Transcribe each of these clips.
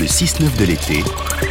Le 6-9 de l'été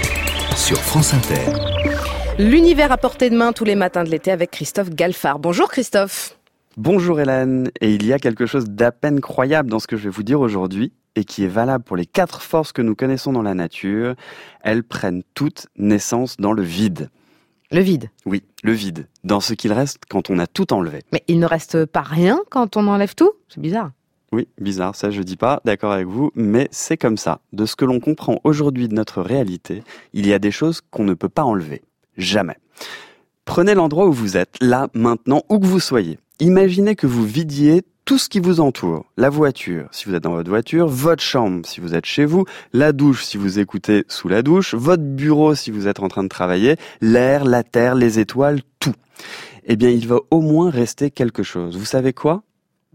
sur France Inter. L'univers à portée de main tous les matins de l'été avec Christophe Galfard. Bonjour Christophe. Bonjour Hélène, et il y a quelque chose d'à peine croyable dans ce que je vais vous dire aujourd'hui et qui est valable pour les 4 forces que nous connaissons dans la nature. Elles prennent toutes naissance dans le vide. Le vide. Oui, le vide, dans ce qu'il reste quand on a tout enlevé. Mais il ne reste pas rien quand on enlève tout ? C'est bizarre. Oui, bizarre, ça je dis pas, d'accord avec vous, mais c'est comme ça. De ce que l'on comprend aujourd'hui de notre réalité, il y a des choses qu'on ne peut pas enlever. Jamais. Prenez l'endroit où vous êtes, là, maintenant, où que vous soyez. Imaginez que vous vidiez tout ce qui vous entoure. La voiture, si vous êtes dans votre voiture, votre chambre, si vous êtes chez vous, la douche, si vous écoutez sous la douche, votre bureau, si vous êtes en train de travailler, l'air, la terre, les étoiles, tout. Eh bien, il va au moins rester quelque chose. Vous savez quoi ? Moi ?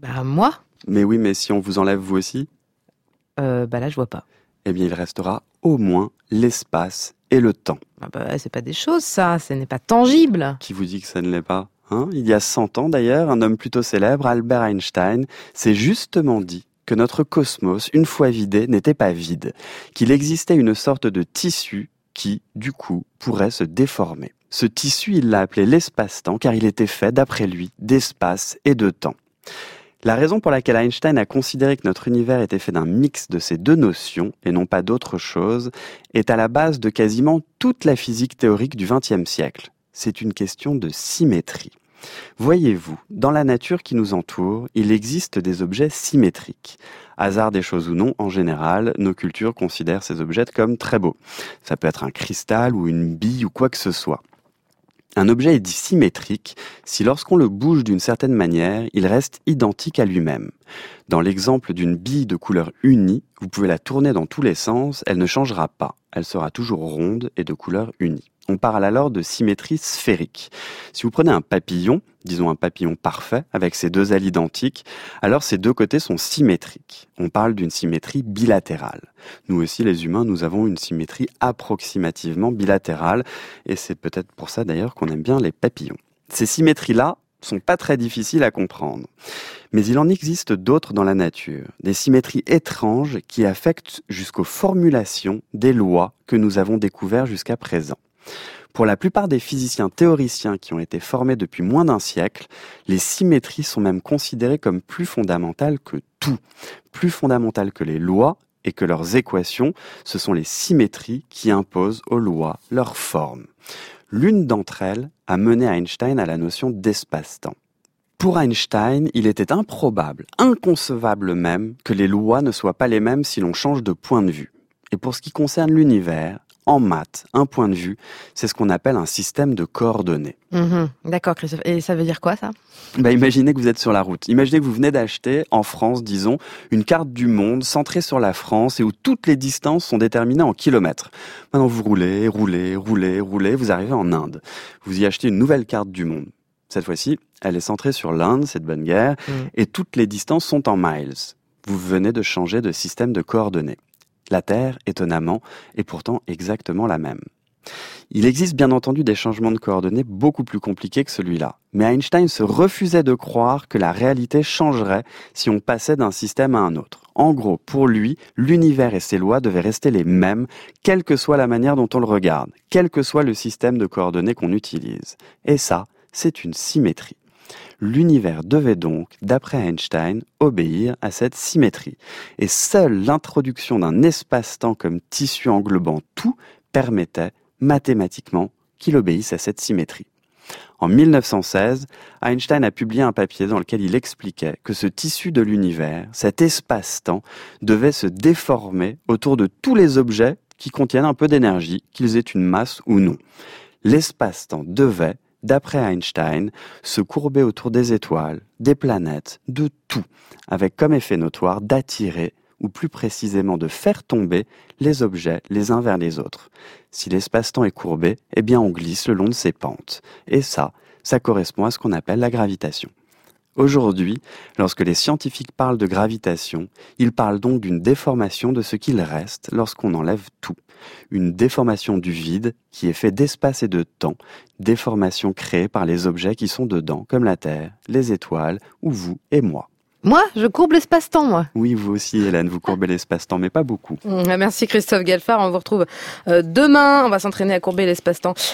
Mais oui, mais si on vous enlève vous aussi ? Là, je vois pas. Eh bien, il restera au moins l'espace et le temps. C'est pas des choses, ça. Ce n'est pas tangible. Qui vous dit que ça ne l'est pas ? Il y a 100 ans d'ailleurs, un homme plutôt célèbre, Albert Einstein, s'est justement dit que notre cosmos, une fois vidé, n'était pas vide, qu'il existait une sorte de tissu qui, du coup, pourrait se déformer. Ce tissu, il l'a appelé l'espace-temps, car il était fait, d'après lui, d'espace et de temps. La raison pour laquelle Einstein a considéré que notre univers était fait d'un mix de ces deux notions, et non pas d'autre chose, est à la base de quasiment toute la physique théorique du XXe siècle. C'est une question de symétrie. Voyez-vous, dans la nature qui nous entoure, il existe des objets symétriques. Hasard des choses ou non, en général, nos cultures considèrent ces objets comme très beaux. Ça peut être un cristal ou une bille ou quoi que ce soit. Un objet est dit symétrique si lorsqu'on le bouge d'une certaine manière, il reste identique à lui-même. Dans l'exemple d'une bille de couleur unie, vous pouvez la tourner dans tous les sens, elle ne changera pas. Elle sera toujours ronde et de couleur unie. On parle alors de symétrie sphérique. Si vous prenez un papillon, disons un papillon parfait, avec ses 2 ailes identiques, alors ces 2 côtés sont symétriques. On parle d'une symétrie bilatérale. Nous aussi, les humains, nous avons une symétrie approximativement bilatérale, et c'est peut-être pour ça d'ailleurs qu'on aime bien les papillons. Ces symétries-là sont pas très difficiles à comprendre. Mais il en existe d'autres dans la nature, des symétries étranges qui affectent jusqu'aux formulations des lois que nous avons découvertes jusqu'à présent. Pour la plupart des physiciens théoriciens qui ont été formés depuis moins d'un siècle, les symétries sont même considérées comme plus fondamentales que tout. Plus fondamentales que les lois et que leurs équations, ce sont les symétries qui imposent aux lois leur forme. L'une d'entre elles a mené Einstein à la notion d'espace-temps. Pour Einstein, il était improbable, inconcevable même, que les lois ne soient pas les mêmes si l'on change de point de vue. Et pour ce qui concerne l'univers, en maths, un point de vue, c'est ce qu'on appelle un système de coordonnées. D'accord Christophe. Et ça veut dire quoi ça ? Imaginez que vous êtes sur la route. Imaginez que vous venez d'acheter, en France, disons, une carte du monde centrée sur la France et où toutes les distances sont déterminées en kilomètres. Maintenant, vous roulez, vous arrivez en Inde. Vous y achetez une nouvelle carte du monde. Cette fois-ci, elle est centrée sur l'Inde, c'est de bonne guerre, et toutes les distances sont en miles. Vous venez de changer de système de coordonnées. La Terre, étonnamment, est pourtant exactement la même. Il existe bien entendu des changements de coordonnées beaucoup plus compliqués que celui-là. Mais Einstein se refusait de croire que la réalité changerait si on passait d'un système à un autre. En gros, pour lui, l'univers et ses lois devaient rester les mêmes, quelle que soit la manière dont on le regarde, quel que soit le système de coordonnées qu'on utilise. Et ça, c'est une symétrie. L'univers devait donc, d'après Einstein, obéir à cette symétrie. Et seule l'introduction d'un espace-temps comme tissu englobant tout permettait, mathématiquement, qu'il obéisse à cette symétrie. En 1916, Einstein a publié un papier dans lequel il expliquait que ce tissu de l'univers, cet espace-temps, devait se déformer autour de tous les objets qui contiennent un peu d'énergie, qu'ils aient une masse ou non. L'espace-temps devait, d'après Einstein, se courber autour des étoiles, des planètes, de tout, avec comme effet notoire d'attirer, ou plus précisément de faire tomber, les objets les uns vers les autres. Si l'espace-temps est courbé, eh bien on glisse le long de ses pentes. Et ça correspond à ce qu'on appelle la gravitation. Aujourd'hui, lorsque les scientifiques parlent de gravitation, ils parlent donc d'une déformation de ce qu'il reste lorsqu'on enlève tout. Une déformation du vide qui est fait d'espace et de temps, déformation créée par les objets qui sont dedans, comme la Terre, les étoiles ou vous et moi. Moi, je courbe l'espace-temps, moi. Oui, vous aussi, Hélène, vous courbez l'espace-temps, mais pas beaucoup. Merci Christophe Galfard, on vous retrouve demain. On va s'entraîner à courber l'espace-temps.